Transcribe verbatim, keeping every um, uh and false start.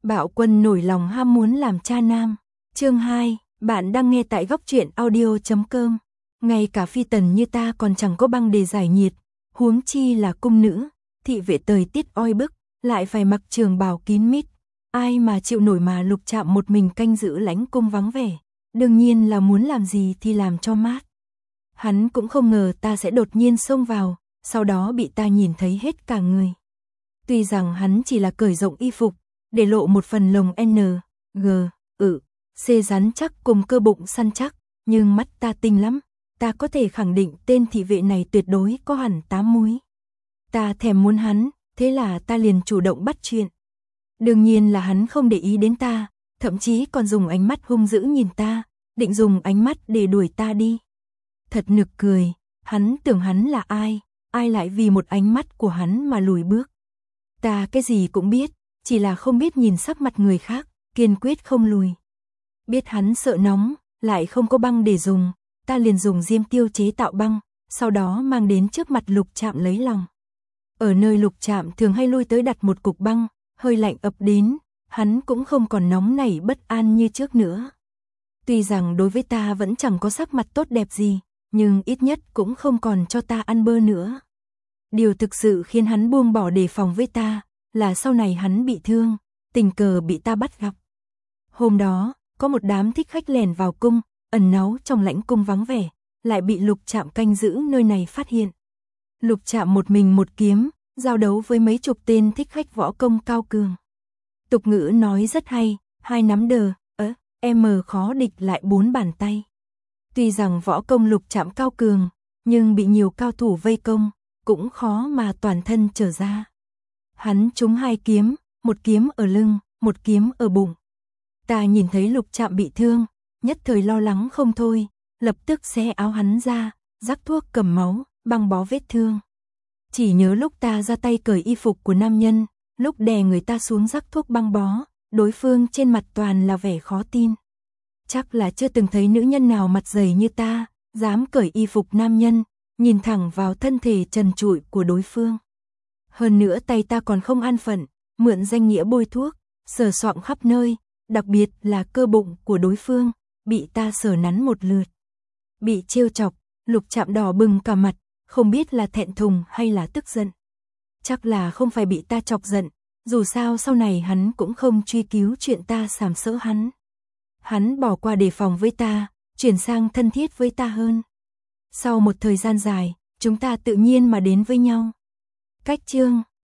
Bạo Quân nổi lòng ham muốn làm cha nam. Chương hai, bạn đang nghe tại góc truyện audio chấm com. Ngay cả phi tần như ta còn chẳng có băng để giải nhiệt, huống chi là cung nữ, thị vệ thời tiết oi bức, lại phải mặc trường bào kín mít. Ai mà chịu nổi mà Lục Trạm một mình canh giữ lãnh cung vắng vẻ, đương nhiên là muốn làm gì thì làm cho mát. Hắn cũng không ngờ ta sẽ đột nhiên xông vào, sau đó bị ta nhìn thấy hết cả người. Tuy rằng hắn chỉ là cởi rộng y phục, để lộ một phần lồng N, G, ự, C rắn chắc cùng cơ bụng săn chắc, nhưng mắt ta tinh lắm, ta có thể khẳng định tên thị vệ này tuyệt đối có hẳn tám múi. Ta thèm muốn hắn, thế là ta liền chủ động bắt chuyện. Đương nhiên là hắn không để ý đến ta, thậm chí còn dùng ánh mắt hung dữ nhìn ta, định dùng ánh mắt để đuổi ta đi. Thật nực cười, hắn tưởng hắn là ai, ai lại vì một ánh mắt của hắn mà lùi bước. Ta cái gì cũng biết, chỉ là không biết nhìn sắc mặt người khác, kiên quyết không lùi. Biết hắn sợ nóng, lại không có băng để dùng, ta liền dùng diêm tiêu chế tạo băng, sau đó mang đến trước mặt Lục Trạm lấy lòng. Ở nơi Lục Trạm thường hay lui tới đặt một cục băng, hơi lạnh ập đến, hắn cũng không còn nóng nảy bất an như trước nữa. Tuy rằng đối với ta vẫn chẳng có sắc mặt tốt đẹp gì, nhưng ít nhất cũng không còn cho ta ăn bơ nữa. Điều thực sự khiến hắn buông bỏ đề phòng với ta, là sau này hắn bị thương, tình cờ bị ta bắt gặp. Hôm đó, có một đám thích khách lèn vào cung, ẩn náu trong lãnh cung vắng vẻ, lại bị Lục Trạm canh giữ nơi này phát hiện. Lục Trạm một mình một kiếm, giao đấu với mấy chục tên thích khách võ công cao cường. Tục ngữ nói rất hay, hai nắm đờ, ớ, em khó địch lại bốn bàn tay. Tuy rằng võ công Lục Trạm cao cường, nhưng bị nhiều cao thủ vây công, cũng khó mà toàn thân trở ra. Hắn trúng hai kiếm, một kiếm ở lưng, một kiếm ở bụng. Ta nhìn thấy Lục Trạm bị thương, nhất thời lo lắng không thôi, lập tức xé áo hắn ra, rắc thuốc cầm máu, băng bó vết thương. Chỉ nhớ lúc ta ra tay cởi y phục của nam nhân, lúc đè người ta xuống rắc thuốc băng bó, đối phương trên mặt toàn là vẻ khó tin. Chắc là chưa từng thấy nữ nhân nào mặt dày như ta, dám cởi y phục nam nhân, nhìn thẳng vào thân thể trần trụi của đối phương. Hơn nữa tay ta còn không an phận, mượn danh nghĩa bôi thuốc, sờ soạng khắp nơi, đặc biệt là cơ bụng của đối phương, bị ta sờ nắn một lượt. Bị trêu chọc, Lục Trạm đỏ bừng cả mặt, không biết là thẹn thùng hay là tức giận. Chắc là không phải bị ta chọc giận, dù sao sau này hắn cũng không truy cứu chuyện ta sàm sỡ hắn. Hắn bỏ qua đề phòng với ta, chuyển sang thân thiết với ta hơn. Sau một thời gian dài, chúng ta tự nhiên mà đến với nhau. Cách chương